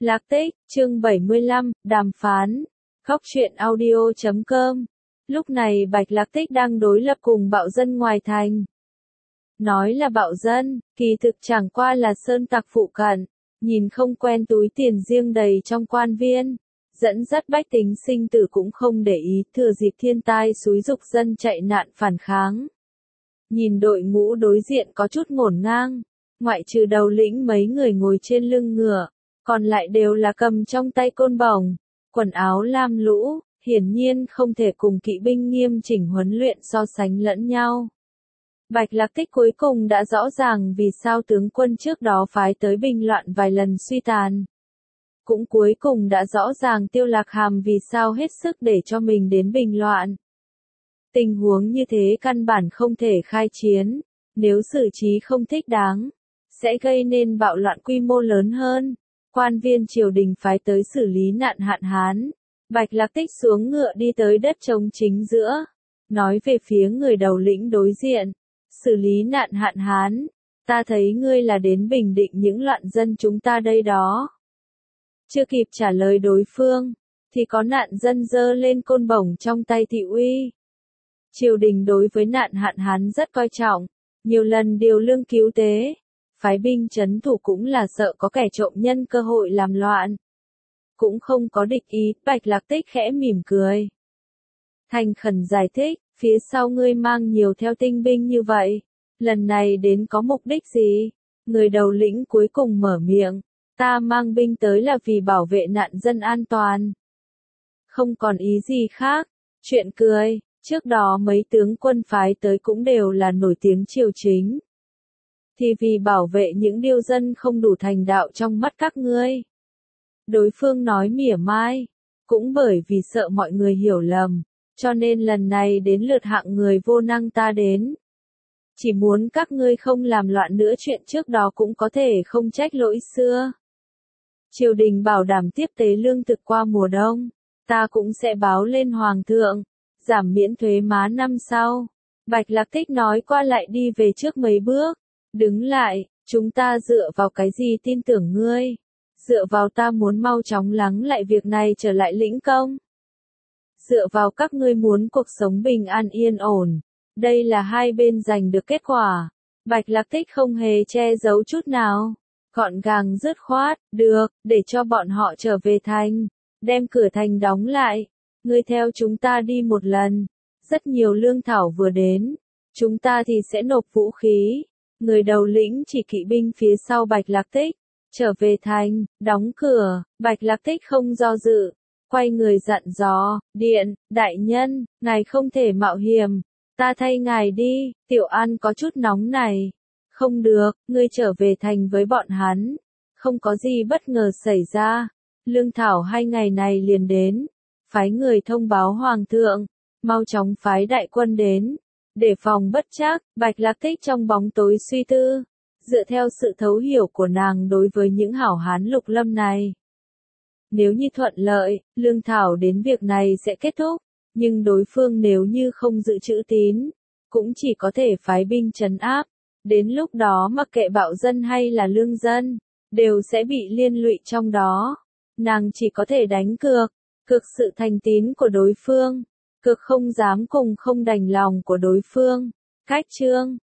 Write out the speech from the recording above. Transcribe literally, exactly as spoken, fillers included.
Lạc Tích, chương bảy mươi lăm, đàm phán. Góc truyện audio chấm com. Lúc này Bạch Lạc Tích đang đối lập cùng bạo dân ngoài thành. Nói là bạo dân, kỳ thực chẳng qua là sơn tặc phụ cận, nhìn không quen túi tiền riêng đầy trong quan viên, dẫn dắt bách tính sinh tử cũng không để ý, thừa dịp thiên tai xúi dục dân chạy nạn phản kháng. Nhìn đội ngũ đối diện có chút ngổn ngang, ngoại trừ đầu lĩnh mấy người ngồi trên lưng ngựa, còn lại đều là cầm trong tay côn bổng, quần áo lam lũ, hiển nhiên không thể cùng kỵ binh nghiêm chỉnh huấn luyện so sánh lẫn nhau. Bạch Lạc Tích cuối cùng đã rõ ràng vì sao tướng quân trước đó phái tới bình loạn vài lần suy tàn. Cũng cuối cùng đã rõ ràng Tiêu Lạc Hàm vì sao hết sức để cho mình đến bình loạn. Tình huống như thế căn bản không thể khai chiến, nếu xử trí không thích đáng, sẽ gây nên bạo loạn quy mô lớn hơn. Quan viên triều đình phái tới xử lý nạn hạn hán. Bạch Lạc Tích xuống ngựa đi tới đất trống chính giữa, nói về phía người đầu lĩnh đối diện, xử lý nạn hạn hán, ta thấy ngươi là đến bình định những loạn dân chúng ta đây đó. Chưa kịp trả lời đối phương, thì có nạn dân giơ lên côn bổng trong tay thị uy. Triều đình đối với nạn hạn hán rất coi trọng, nhiều lần điều lương cứu tế, phái binh trấn thủ cũng là sợ có kẻ trộm nhân cơ hội làm loạn. Cũng không có địch ý, Bạch Lạc Tích khẽ mỉm cười. Thành khẩn giải thích, phía sau ngươi mang nhiều theo tinh binh như vậy, lần này đến có mục đích gì? Người đầu lĩnh cuối cùng mở miệng, ta mang binh tới là vì bảo vệ nạn dân an toàn. Không còn ý gì khác, chuyện cười, trước đó mấy tướng quân phái tới cũng đều là nổi tiếng triều chính. Thì vì bảo vệ những điêu dân không đủ thành đạo trong mắt các ngươi. Đối phương nói mỉa mai, cũng bởi vì sợ mọi người hiểu lầm, cho nên lần này đến lượt hạng người vô năng ta đến. Chỉ muốn các ngươi không làm loạn nữa, chuyện trước đó cũng có thể không trách lỗi xưa. Triều đình bảo đảm tiếp tế lương thực qua mùa đông, ta cũng sẽ báo lên hoàng thượng, giảm miễn thuế má năm sau. Bạch Lạc Tích nói qua lại đi về trước mấy bước, đứng lại, chúng ta dựa vào cái gì tin tưởng ngươi? Dựa vào ta muốn mau chóng lắng lại việc này trở lại lĩnh công. Dựa vào các ngươi muốn cuộc sống bình an yên ổn. Đây là hai bên giành được kết quả. Bạch Lạc Tích không hề che giấu chút nào. Gọn gàng dứt khoát, được, để cho bọn họ trở về thành. Đem cửa thành đóng lại. Ngươi theo chúng ta đi một lần. Rất nhiều lương thảo vừa đến. Chúng ta thì sẽ nộp vũ khí. Người đầu lĩnh chỉ kỵ binh phía sau Bạch Lạc Tích. Trở về thành, đóng cửa, Bạch Lạc Tích không do dự, quay người dặn dò, điện, đại nhân, ngài không thể mạo hiểm, ta thay ngài đi. Tiểu An có chút nóng này, không được, ngươi trở về thành với bọn hắn, không có gì bất ngờ xảy ra, lương thảo hai ngày này liền đến, phái người thông báo hoàng thượng, mau chóng phái đại quân đến, để phòng bất trắc. Bạch Lạc Tích trong bóng tối suy tư. Dựa theo sự thấu hiểu của nàng đối với những hảo hán lục lâm này. Nếu như thuận lợi, lương thảo đến việc này sẽ kết thúc, nhưng đối phương nếu như không giữ chữ tín, cũng chỉ có thể phái binh trấn áp. Đến lúc đó mặc kệ bạo dân hay là lương dân, đều sẽ bị liên lụy trong đó. Nàng chỉ có thể đánh cược, cược sự thành tín của đối phương, cược không dám cùng không đành lòng của đối phương. Cách chương